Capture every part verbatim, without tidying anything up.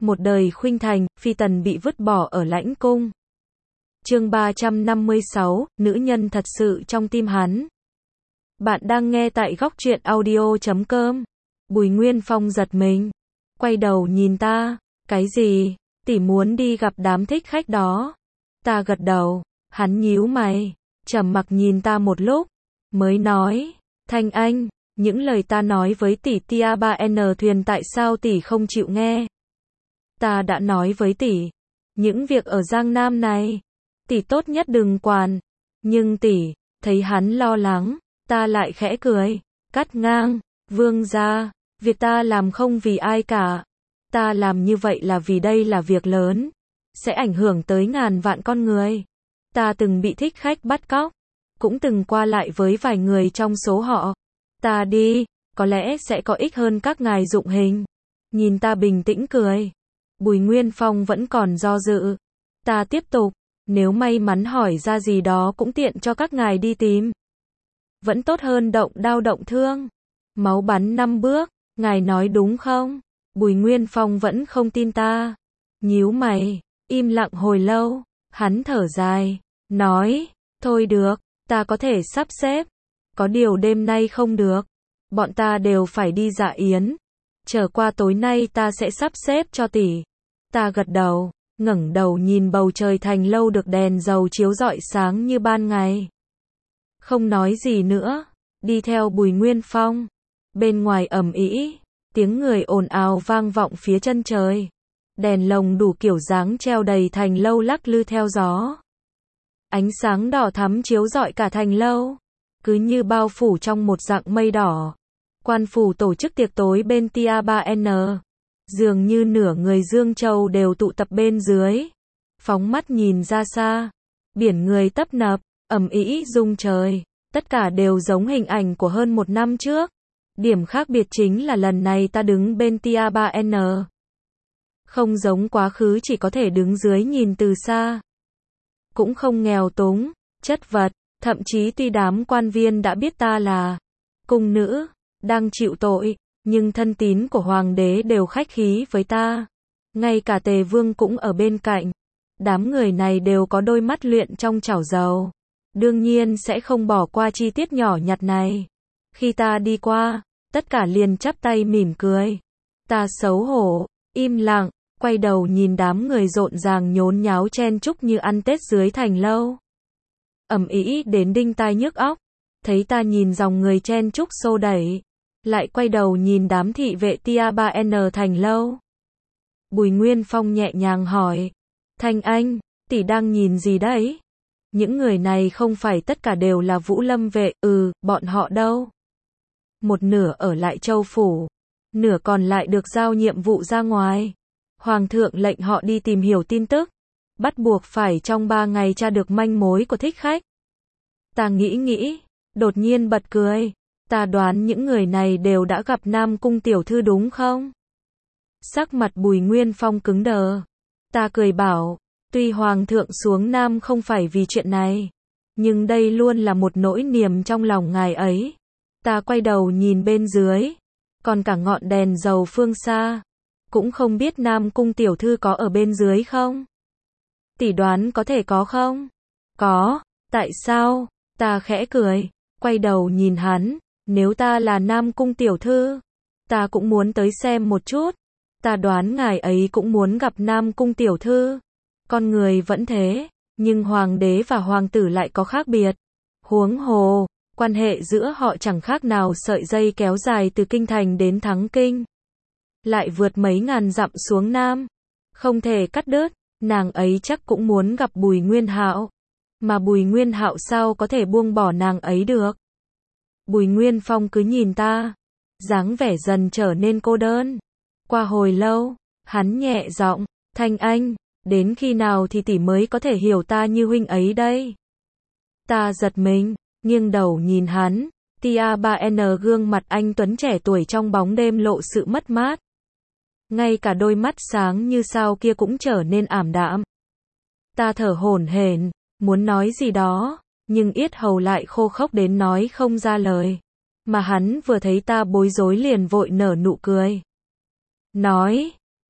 một đời khuynh thành, phi tần bị vứt bỏ ở lãnh cung. Chương ba trăm năm mươi sáu, nữ nhân thật sự trong tim hắn. Bạn đang nghe tại góc truyện audio chấm com. Bùi Nguyên Phong giật mình, quay đầu nhìn ta, cái gì? Tỷ muốn đi gặp đám thích khách đó. Ta gật đầu, hắn nhíu mày, trầm mặc nhìn ta một lúc, mới nói, Thanh Anh, những lời ta nói với tỷ tia ba N thuyền tại sao tỷ không chịu nghe? Ta đã nói với tỷ, những việc ở Giang Nam này, tỷ tốt nhất đừng quản. Nhưng tỷ, thấy hắn lo lắng, ta lại khẽ cười, cắt ngang, Vương gia, việc ta làm không vì ai cả. Ta làm như vậy là vì đây là việc lớn, sẽ ảnh hưởng tới ngàn vạn con người. Ta từng bị thích khách bắt cóc, cũng từng qua lại với vài người trong số họ. Ta đi, có lẽ sẽ có ích hơn các ngài dụng hình. Nhìn ta bình tĩnh cười. Bùi Nguyên Phong vẫn còn do dự. Ta tiếp tục, nếu may mắn hỏi ra gì đó cũng tiện cho các ngài đi tìm. Vẫn tốt hơn động đao động thương. Máu bắn năm bước, ngài nói đúng không? Bùi Nguyên Phong vẫn không tin ta. Nhíu mày, im lặng hồi lâu, hắn thở dài, nói, thôi được, ta có thể sắp xếp. Có điều đêm nay không được, bọn ta đều phải đi dạ yến. Chờ qua tối nay ta sẽ sắp xếp cho tỷ. Ta gật đầu, ngẩng đầu nhìn bầu trời thành lâu được đèn dầu chiếu rọi sáng như ban ngày. Không nói gì nữa, đi theo Bùi Nguyên Phong. Bên ngoài ầm ĩ, tiếng người ồn ào vang vọng phía chân trời. Đèn lồng đủ kiểu dáng treo đầy thành lâu lắc lư theo gió. Ánh sáng đỏ thắm chiếu rọi cả thành lâu, cứ như bao phủ trong một dạng mây đỏ. Quan phủ tổ chức tiệc tối bên tia ba N. Dường như nửa người Dương Châu đều tụ tập bên dưới. Phóng mắt nhìn ra xa, biển người tấp nập, ầm ĩ rung trời, tất cả đều giống hình ảnh của hơn một năm trước. Điểm khác biệt chính là lần này ta đứng bên tia ba N. Không giống quá khứ chỉ có thể đứng dưới nhìn từ xa. Cũng không nghèo túng, chất vật, thậm chí tuy đám quan viên đã biết ta là cung nữ, đang chịu tội, nhưng thân tín của hoàng đế đều khách khí với ta. Ngay cả Tề Vương cũng ở bên cạnh. Đám người này đều có đôi mắt luyện trong chảo dầu. Đương nhiên sẽ không bỏ qua chi tiết nhỏ nhặt này. Khi ta đi qua, tất cả liền chắp tay mỉm cười. Ta xấu hổ, im lặng, quay đầu nhìn đám người rộn ràng nhốn nháo chen chúc như ăn Tết dưới thành lâu. Ầm ĩ đến đinh tai nhức óc. Thấy ta nhìn dòng người chen chúc xô đẩy, lại quay đầu nhìn đám thị vệ tia ba N thành lâu. Bùi Nguyên Phong nhẹ nhàng hỏi, Thanh Anh, tỷ đang nhìn gì đấy? Những người này không phải tất cả đều là Vũ Lâm vệ, ừ, bọn họ đâu? Một nửa ở lại Châu Phủ, nửa còn lại được giao nhiệm vụ ra ngoài. Hoàng thượng lệnh họ đi tìm hiểu tin tức, bắt buộc phải trong ba ngày tra được manh mối của thích khách. Ta nghĩ nghĩ, đột nhiên bật cười. Ta đoán những người này đều đã gặp Nam Cung tiểu thư đúng không? Sắc mặt Bùi Nguyên Phong cứng đờ. Ta cười bảo, tuy Hoàng thượng xuống Nam không phải vì chuyện này, nhưng đây luôn là một nỗi niềm trong lòng ngài ấy. Ta quay đầu nhìn bên dưới, còn cả ngọn đèn dầu phương xa. Cũng không biết Nam Cung tiểu thư có ở bên dưới không? Tỷ đoán có thể có không? Có, tại sao? Ta khẽ cười, quay đầu nhìn hắn. Nếu ta là Nam Cung tiểu thư, ta cũng muốn tới xem một chút. Ta đoán ngài ấy cũng muốn gặp Nam Cung tiểu thư. Con người vẫn thế, nhưng hoàng đế và hoàng tử lại có khác biệt. Huống hồ, quan hệ giữa họ chẳng khác nào sợi dây kéo dài từ kinh thành đến Thắng Kinh, lại vượt mấy ngàn dặm xuống Nam, không thể cắt đứt. Nàng ấy chắc cũng muốn gặp Bùi Nguyên Hạo, mà Bùi Nguyên Hạo sao có thể buông bỏ nàng ấy được? Bùi Nguyên Phong cứ nhìn ta, dáng vẻ dần trở nên cô đơn. Qua hồi lâu, hắn nhẹ giọng, Thanh Anh, đến khi nào thì tỷ mới có thể hiểu ta như huynh ấy đây? Ta giật mình, nghiêng đầu nhìn hắn, tia ba N gương mặt anh tuấn trẻ tuổi trong bóng đêm lộ sự mất mát. Ngay cả đôi mắt sáng như sao kia cũng trở nên ảm đạm. Ta thở hổn hển, muốn nói gì đó, nhưng yết hầu lại khô khốc đến nói không ra lời. Mà hắn vừa thấy ta bối rối liền vội nở nụ cười. Nói,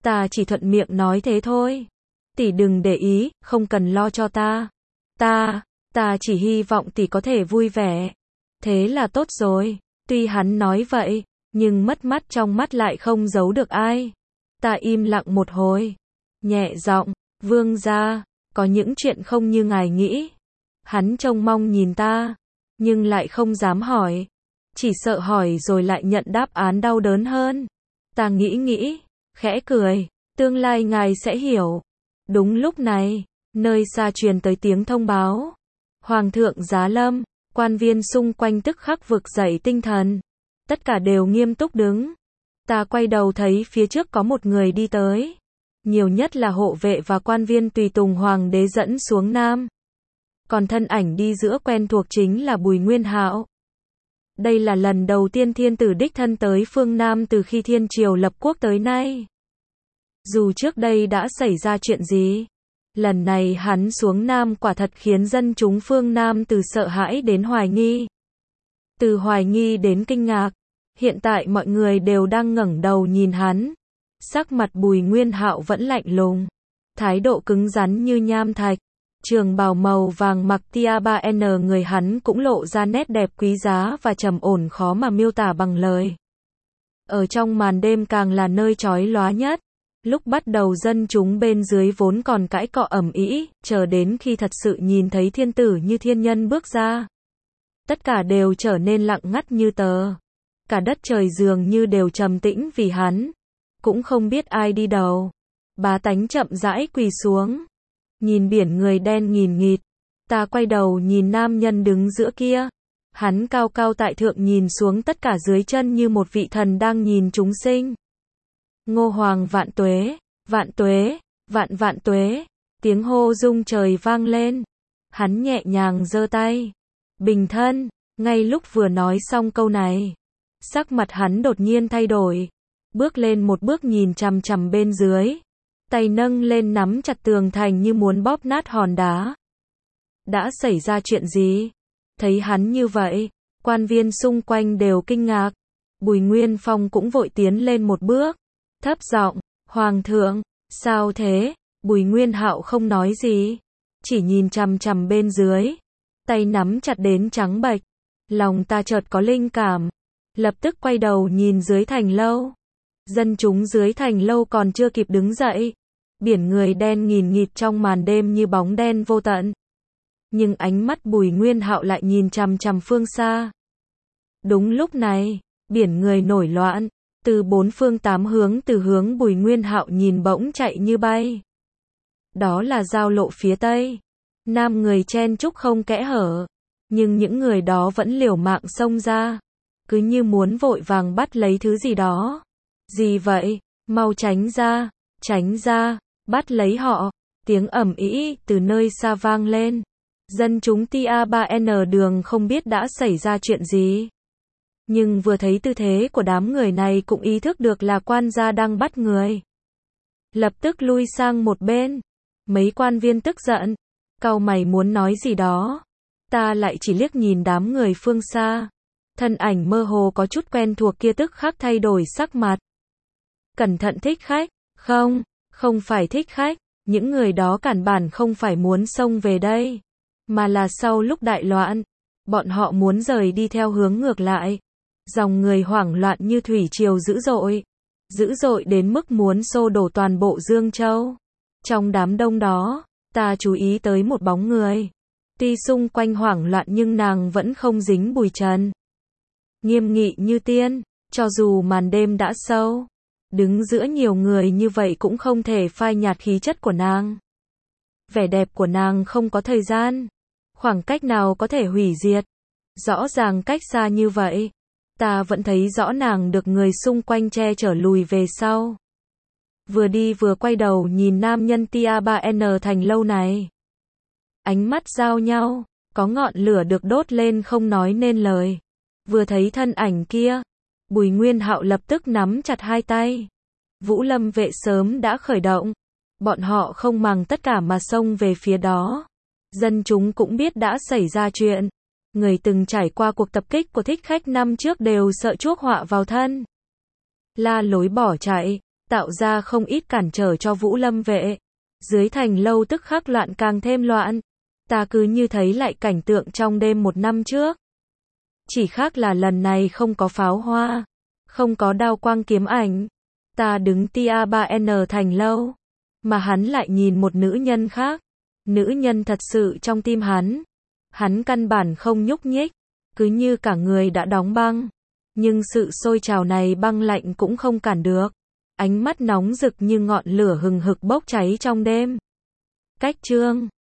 Ta chỉ thuận miệng nói thế thôi. Tỷ đừng để ý, không cần lo cho ta. Ta, ta chỉ hy vọng tỷ có thể vui vẻ. Thế là tốt rồi. Tuy hắn nói vậy, nhưng mất mát trong mắt lại không giấu được ai. Ta im lặng một hồi. Nhẹ giọng, vương gia, có những chuyện không như ngài nghĩ. Hắn trông mong nhìn ta, nhưng lại không dám hỏi. Chỉ sợ hỏi rồi lại nhận đáp án đau đớn hơn. Ta nghĩ nghĩ, khẽ cười, tương lai ngài sẽ hiểu. Đúng lúc này, nơi xa truyền tới tiếng thông báo. Hoàng thượng giá lâm, quan viên xung quanh tức khắc vực dậy tinh thần. Tất cả đều nghiêm túc đứng. Ta quay đầu thấy phía trước có một người đi tới. Nhiều nhất là hộ vệ và quan viên tùy tùng hoàng đế dẫn xuống Nam. Còn thân ảnh đi giữa quen thuộc chính là Bùi Nguyên Hạo. Đây là lần đầu tiên thiên tử đích thân tới phương Nam từ khi thiên triều lập quốc tới nay. Dù trước đây đã xảy ra chuyện gì, lần này hắn xuống Nam quả thật khiến dân chúng phương Nam từ sợ hãi đến hoài nghi. Từ hoài nghi đến kinh ngạc. Hiện tại mọi người đều đang ngẩng đầu nhìn hắn. Sắc mặt Bùi Nguyên Hạo vẫn lạnh lùng. Thái độ cứng rắn như nham thạch. Trường bào màu vàng mặc tia ba N người hắn cũng lộ ra nét đẹp quý giá và trầm ổn khó mà miêu tả bằng lời. Ở trong màn đêm càng là nơi chói lóa nhất. Lúc bắt đầu dân chúng bên dưới vốn còn cãi cọ ầm ĩ, chờ đến khi thật sự nhìn thấy thiên tử như thiên nhân bước ra. Tất cả đều trở nên lặng ngắt như tờ. Cả đất trời dường như đều trầm tĩnh vì hắn. Cũng không biết ai đi đầu. Bá tánh chậm rãi quỳ xuống. Nhìn biển người đen nghìn nghịt. Ta quay đầu nhìn nam nhân đứng giữa kia. Hắn cao cao tại thượng nhìn xuống tất cả dưới chân như một vị thần đang nhìn chúng sinh. Ngô Hoàng vạn tuế, vạn tuế, vạn vạn tuế. Tiếng hô rung trời vang lên. Hắn nhẹ nhàng giơ tay. Bình thân. Ngay lúc vừa nói xong câu này, sắc mặt hắn đột nhiên thay đổi. Bước lên một bước nhìn chằm chằm bên dưới. Tay nâng lên nắm chặt tường thành như muốn bóp nát hòn đá. Đã xảy ra chuyện gì? Thấy hắn như vậy, quan viên xung quanh đều kinh ngạc. Bùi Nguyên Phong cũng vội tiến lên một bước. Thấp giọng, Hoàng thượng, sao thế? Bùi Nguyên Hạo không nói gì. Chỉ nhìn chằm chằm bên dưới. Tay nắm chặt đến trắng bệch. Lòng ta chợt có linh cảm. Lập tức quay đầu nhìn dưới thành lâu. Dân chúng dưới thành lâu còn chưa kịp đứng dậy. Biển người đen nghìn nghịt trong màn đêm như bóng đen vô tận. Nhưng ánh mắt Bùi Nguyên Hạo lại nhìn chằm chằm phương xa. Đúng lúc này, biển người nổi loạn. Từ bốn phương tám hướng từ hướng Bùi Nguyên Hạo nhìn bỗng chạy như bay. Đó là giao lộ phía tây. Nam người chen chúc không kẽ hở. Nhưng những người đó vẫn liều mạng xông ra. Cứ như muốn vội vàng bắt lấy thứ gì đó. Gì vậy? Mau tránh ra, tránh ra, bắt lấy họ. Tiếng ầm ĩ từ nơi xa vang lên. Dân chúng tia ba N đường không biết đã xảy ra chuyện gì. Nhưng vừa thấy tư thế của đám người này cũng ý thức được là quan gia đang bắt người. Lập tức lui sang một bên. Mấy quan viên tức giận. Cau mày muốn nói gì đó. Ta lại chỉ liếc nhìn đám người phương xa. Thân ảnh mơ hồ có chút quen thuộc kia tức khắc thay đổi sắc mặt. Cẩn thận thích khách. Không, không phải thích khách. Những người đó cản bản không phải muốn xông về đây. Mà là sau lúc đại loạn. Bọn họ muốn rời đi theo hướng ngược lại. Dòng người hoảng loạn như thủy triều dữ dội. Dữ dội đến mức muốn xô đổ toàn bộ Dương Châu. Trong đám đông đó, ta chú ý tới một bóng người. Tuy xung quanh hoảng loạn nhưng nàng vẫn không dính bụi trần. Nghiêm nghị như tiên, cho dù màn đêm đã sâu. Đứng giữa nhiều người như vậy cũng không thể phai nhạt khí chất của nàng. Vẻ đẹp của nàng không có thời gian. Khoảng cách nào có thể hủy diệt. Rõ ràng cách xa như vậy. Ta vẫn thấy rõ nàng được người xung quanh che chở lùi về sau. Vừa đi vừa quay đầu nhìn nam nhân tia ba N thành lâu này. Ánh mắt giao nhau, có ngọn lửa được đốt lên không nói nên lời. Vừa thấy thân ảnh kia, Bùi Nguyên Hạo lập tức nắm chặt hai tay. Vũ Lâm vệ sớm đã khởi động. Bọn họ không màng tất cả mà xông về phía đó. Dân chúng cũng biết đã xảy ra chuyện. Người từng trải qua cuộc tập kích của thích khách năm trước đều sợ chuốc họa vào thân. La lối bỏ chạy. tạo ra không ít cản trở cho Vũ Lâm vệ. Dưới thành lâu tức khắc loạn càng thêm loạn. Ta cứ như thấy lại cảnh tượng trong đêm một năm trước. Chỉ khác là lần này không có pháo hoa, không có đao quang kiếm ảnh. Ta đứng tia ba N thành lâu, mà hắn lại nhìn một nữ nhân khác. Nữ nhân thật sự trong tim hắn. Hắn căn bản không nhúc nhích, cứ như cả người đã đóng băng. Nhưng sự sôi trào này băng lạnh cũng không cản được. Ánh mắt nóng rực như ngọn lửa hừng hực bốc cháy trong đêm. Cách chương